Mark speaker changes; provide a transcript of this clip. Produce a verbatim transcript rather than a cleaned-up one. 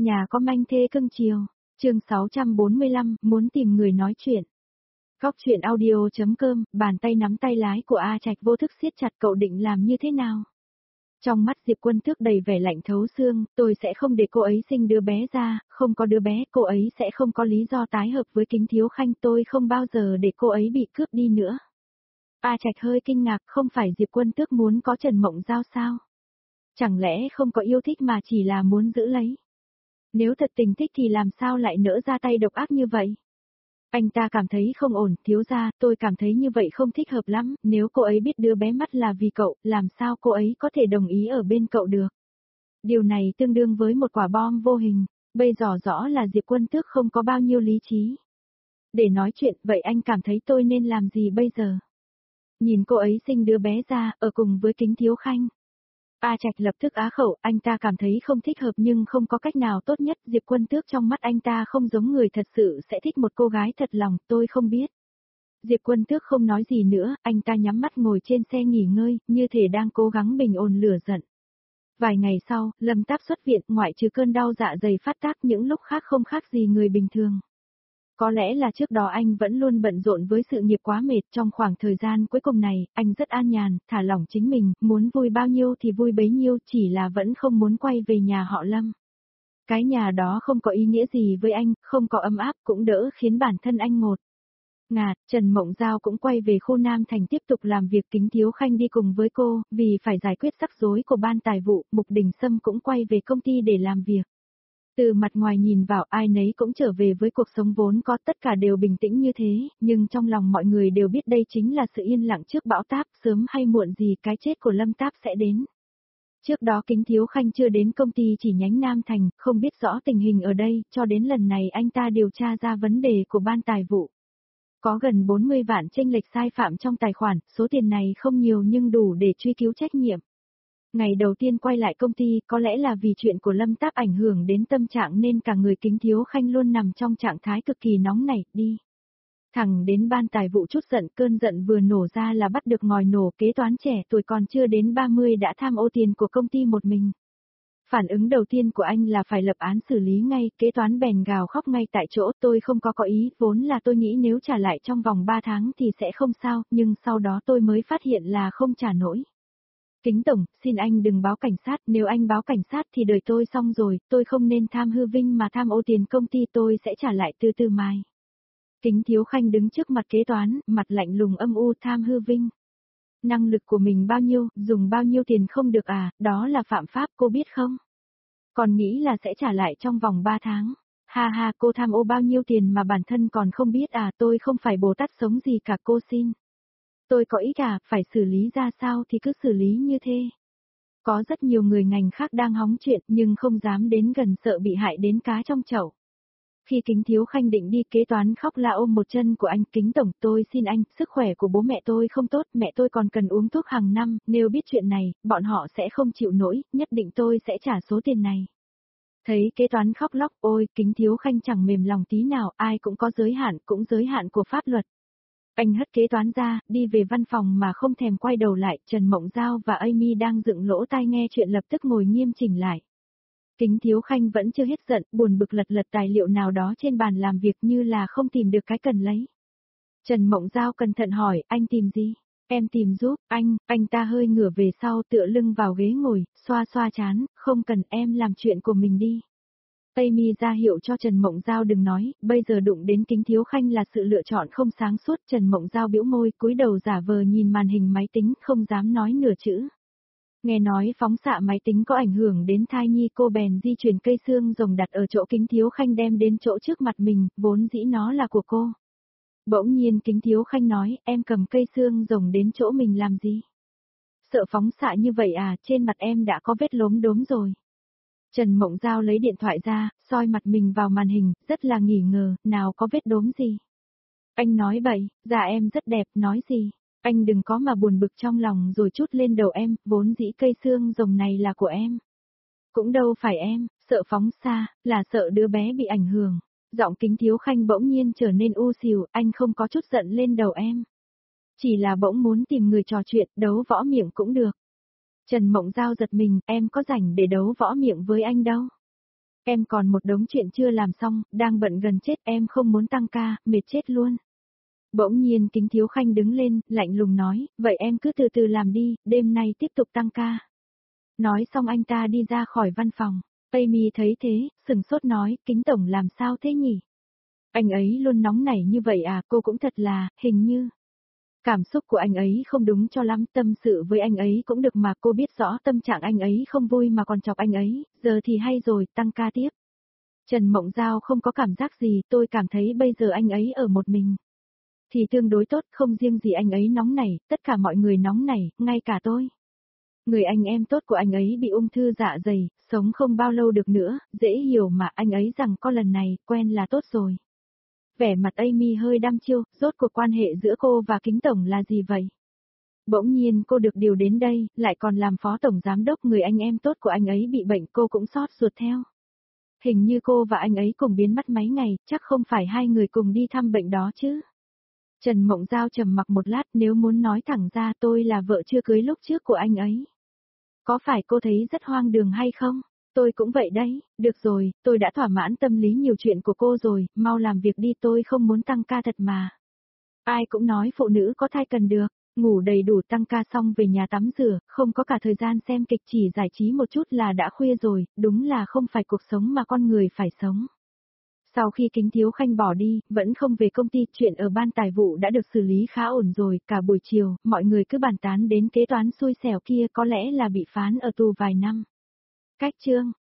Speaker 1: Nhà có manh thê cưng chiều. Chương sáu trăm bốn mươi lăm, muốn tìm người nói chuyện. Góc chuyện audio.com, bàn tay nắm tay lái của A Trạch vô thức siết chặt, cậu định làm như thế nào? Trong mắt Diệp Quân Tước đầy vẻ lạnh thấu xương, tôi sẽ không để cô ấy sinh đứa bé ra, không có đứa bé, cô ấy sẽ không có lý do tái hợp với Kính Thiếu Khanh, tôi không bao giờ để cô ấy bị cướp đi nữa. A Trạch hơi kinh ngạc, không phải Diệp Quân Tước muốn có Trần Mộng Giao sao? Chẳng lẽ không có yêu thích mà chỉ là muốn giữ lấy? Nếu thật tình thích thì làm sao lại nỡ ra tay độc ác như vậy? Anh ta cảm thấy không ổn, thiếu gia, tôi cảm thấy như vậy không thích hợp lắm, nếu cô ấy biết đứa bé mắt là vì cậu, làm sao cô ấy có thể đồng ý ở bên cậu được? Điều này tương đương với một quả bom vô hình, bây giờ rõ là Diệp Quân Tước không có bao nhiêu lý trí. Để nói chuyện, vậy anh cảm thấy tôi nên làm gì bây giờ? Nhìn cô ấy sinh đứa bé ra, ở cùng với Kính Thiếu Khanh. A Trạch lập tức á khẩu, anh ta cảm thấy không thích hợp nhưng không có cách nào tốt nhất, Diệp Quân Tước trong mắt anh ta không giống người thật sự sẽ thích một cô gái thật lòng, tôi không biết. Diệp Quân Tước không nói gì nữa, anh ta nhắm mắt ngồi trên xe nghỉ ngơi, như thể đang cố gắng bình ổn lửa giận. Vài ngày sau, Lâm Táp xuất viện, ngoại trừ cơn đau dạ dày phát tác, những lúc khác không khác gì người bình thường. Có lẽ là trước đó anh vẫn luôn bận rộn với sự nghiệp quá mệt, trong khoảng thời gian cuối cùng này, anh rất an nhàn, thả lỏng chính mình, muốn vui bao nhiêu thì vui bấy nhiêu, chỉ là vẫn không muốn quay về nhà họ Lâm. Cái nhà đó không có ý nghĩa gì với anh, không có ấm áp cũng đỡ khiến bản thân anh ngột ngạt. Trần Mộng Giao cũng quay về khu Nam Thành tiếp tục làm việc, Kính Thiếu Khanh đi cùng với cô, vì phải giải quyết rắc rối của ban tài vụ, Mục Đình Sâm cũng quay về công ty để làm việc. Từ mặt ngoài nhìn vào, ai nấy cũng trở về với cuộc sống vốn có, tất cả đều bình tĩnh như thế, nhưng trong lòng mọi người đều biết đây chính là sự yên lặng trước bão táp, sớm hay muộn gì cái chết của Lâm Táp sẽ đến. Trước đó Kính Thiếu Khanh chưa đến công ty chỉ nhánh Nam Thành, không biết rõ tình hình ở đây, cho đến lần này anh ta điều tra ra vấn đề của ban tài vụ. Có gần bốn mươi vạn chênh lệch sai phạm trong tài khoản, số tiền này không nhiều nhưng đủ để truy cứu trách nhiệm. Ngày đầu tiên quay lại công ty, có lẽ là vì chuyện của Lâm Táp ảnh hưởng đến tâm trạng nên cả người Kính Thiếu Khanh luôn nằm trong trạng thái cực kỳ nóng nảy, đi. Thẳng đến ban tài vụ chút giận, cơn giận vừa nổ ra là bắt được ngòi nổ, kế toán trẻ tuổi còn chưa đến ba mươi đã tham ô tiền của công ty một mình. Phản ứng đầu tiên của anh là phải lập án xử lý ngay, kế toán bèn gào khóc ngay tại chỗ, tôi không có có ý, vốn là tôi nghĩ nếu trả lại trong vòng ba tháng thì sẽ không sao, nhưng sau đó tôi mới phát hiện là không trả nổi. Kính Tổng, xin anh đừng báo cảnh sát, nếu anh báo cảnh sát thì đời tôi xong rồi, tôi không nên tham hư vinh mà tham ô tiền công ty, tôi sẽ trả lại từ từ mai. Kính Thiếu Khanh đứng trước mặt kế toán, mặt lạnh lùng âm u, tham hư vinh. Năng lực của mình bao nhiêu, dùng bao nhiêu tiền không được à, đó là phạm pháp, cô biết không? Còn nghĩ là sẽ trả lại trong vòng ba tháng. Ha ha, cô tham ô bao nhiêu tiền mà bản thân còn không biết à, tôi không phải Bồ Tát sống gì cả, cô xin. Tôi có ý cả, phải xử lý ra sao thì cứ xử lý như thế. Có rất nhiều người ngành khác đang hóng chuyện nhưng không dám đến gần, sợ bị hại đến cá trong chậu. Khi Kính Thiếu Khanh định đi, kế toán khóc la ôm một chân của anh, Kính Tổng, tôi xin anh, sức khỏe của bố mẹ tôi không tốt, mẹ tôi còn cần uống thuốc hàng năm, nếu biết chuyện này, bọn họ sẽ không chịu nổi, nhất định tôi sẽ trả số tiền này. Thấy kế toán khóc lóc, ôi, Kính Thiếu Khanh chẳng mềm lòng tí nào, ai cũng có giới hạn, cũng giới hạn của pháp luật. Anh hất kế toán ra, đi về văn phòng mà không thèm quay đầu lại, Trần Mộng Giao và Amy đang dựng lỗ tai nghe chuyện lập tức ngồi nghiêm chỉnh lại. Kính Thiếu Khanh vẫn chưa hết giận, buồn bực lật lật tài liệu nào đó trên bàn làm việc như là không tìm được cái cần lấy. Trần Mộng Giao cẩn thận hỏi, anh tìm gì? Em tìm giúp, anh, anh ta hơi ngửa về sau tựa lưng vào ghế ngồi, xoa xoa chán, không cần, em làm chuyện của mình đi. Amy ra hiệu cho Trần Mộng Giao đừng nói, bây giờ đụng đến Kính Thiếu Khanh là sự lựa chọn không sáng suốt. Trần Mộng Giao bĩu môi, cúi đầu giả vờ nhìn màn hình máy tính, không dám nói nửa chữ. Nghe nói phóng xạ máy tính có ảnh hưởng đến thai nhi, cô bèn di chuyển cây xương rồng đặt ở chỗ Kính Thiếu Khanh đem đến chỗ trước mặt mình, vốn dĩ nó là của cô. Bỗng nhiên Kính Thiếu Khanh nói, em cầm cây xương rồng đến chỗ mình làm gì? Sợ phóng xạ như vậy à, trên mặt em đã có vết lốm đốm rồi. Trần Mộng Giao lấy điện thoại ra, soi mặt mình vào màn hình, rất là nghi ngờ, nào có vết đốm gì. Anh nói bậy, da em rất đẹp, nói gì. Anh đừng có mà buồn bực trong lòng rồi trút lên đầu em, vốn dĩ cây xương rồng này là của em. Cũng đâu phải em, sợ phóng xa, là sợ đứa bé bị ảnh hưởng. Giọng Kính Thiếu Khanh bỗng nhiên trở nên u xìu, anh không có chút giận lên đầu em. Chỉ là bỗng muốn tìm người trò chuyện, đấu võ miệng cũng được. Trần Mộng Giao giật mình, em có rảnh để đấu võ miệng với anh đâu. Em còn một đống chuyện chưa làm xong, đang bận gần chết, em không muốn tăng ca, mệt chết luôn. Bỗng nhiên Kính Thiếu Khanh đứng lên, lạnh lùng nói, vậy em cứ từ từ làm đi, đêm nay tiếp tục tăng ca. Nói xong anh ta đi ra khỏi văn phòng. Amy thấy thế, sừng sốt nói, Kính Tổng làm sao thế nhỉ? Anh ấy luôn nóng nảy như vậy à, cô cũng thật là, hình như. Cảm xúc của anh ấy không đúng cho lắm, tâm sự với anh ấy cũng được mà, cô biết rõ tâm trạng anh ấy không vui mà còn chọc anh ấy, giờ thì hay rồi, tăng ca tiếp. Trần Mộng Giao không có cảm giác gì, tôi cảm thấy bây giờ anh ấy ở một mình. Thì tương đối tốt, không riêng gì anh ấy nóng nảy, tất cả mọi người nóng nảy, ngay cả tôi. Người anh em tốt của anh ấy bị ung thư dạ dày, sống không bao lâu được nữa, dễ hiểu mà anh ấy rằng có lần này, quen là tốt rồi. Vẻ mặt Amy hơi đăm chiêu, rốt cuộc quan hệ giữa cô và Kính Tổng là gì vậy? Bỗng nhiên cô được điều đến đây, lại còn làm phó tổng giám đốc, người anh em tốt của anh ấy bị bệnh, cô cũng xót ruột theo. Hình như cô và anh ấy cùng biến mất mấy ngày, chắc không phải hai người cùng đi thăm bệnh đó chứ. Trần Mộng Giao trầm mặc một lát, nếu muốn nói thẳng ra tôi là vợ chưa cưới lúc trước của anh ấy. Có phải cô thấy rất hoang đường hay không? Tôi cũng vậy đấy, được rồi, tôi đã thỏa mãn tâm lý nhiều chuyện của cô rồi, mau làm việc đi, tôi không muốn tăng ca thật mà. Ai cũng nói phụ nữ có thai cần được, ngủ đầy đủ, tăng ca xong về nhà tắm rửa, không có cả thời gian xem kịch, chỉ giải trí một chút là đã khuya rồi, đúng là không phải cuộc sống mà con người phải sống. Sau khi Kính Thiếu Khanh bỏ đi, vẫn không về công ty, chuyện ở ban tài vụ đã được xử lý khá ổn rồi, cả buổi chiều, mọi người cứ bàn tán đến kế toán xui xẻo kia có lẽ là bị phán ở tù vài năm. Cách chương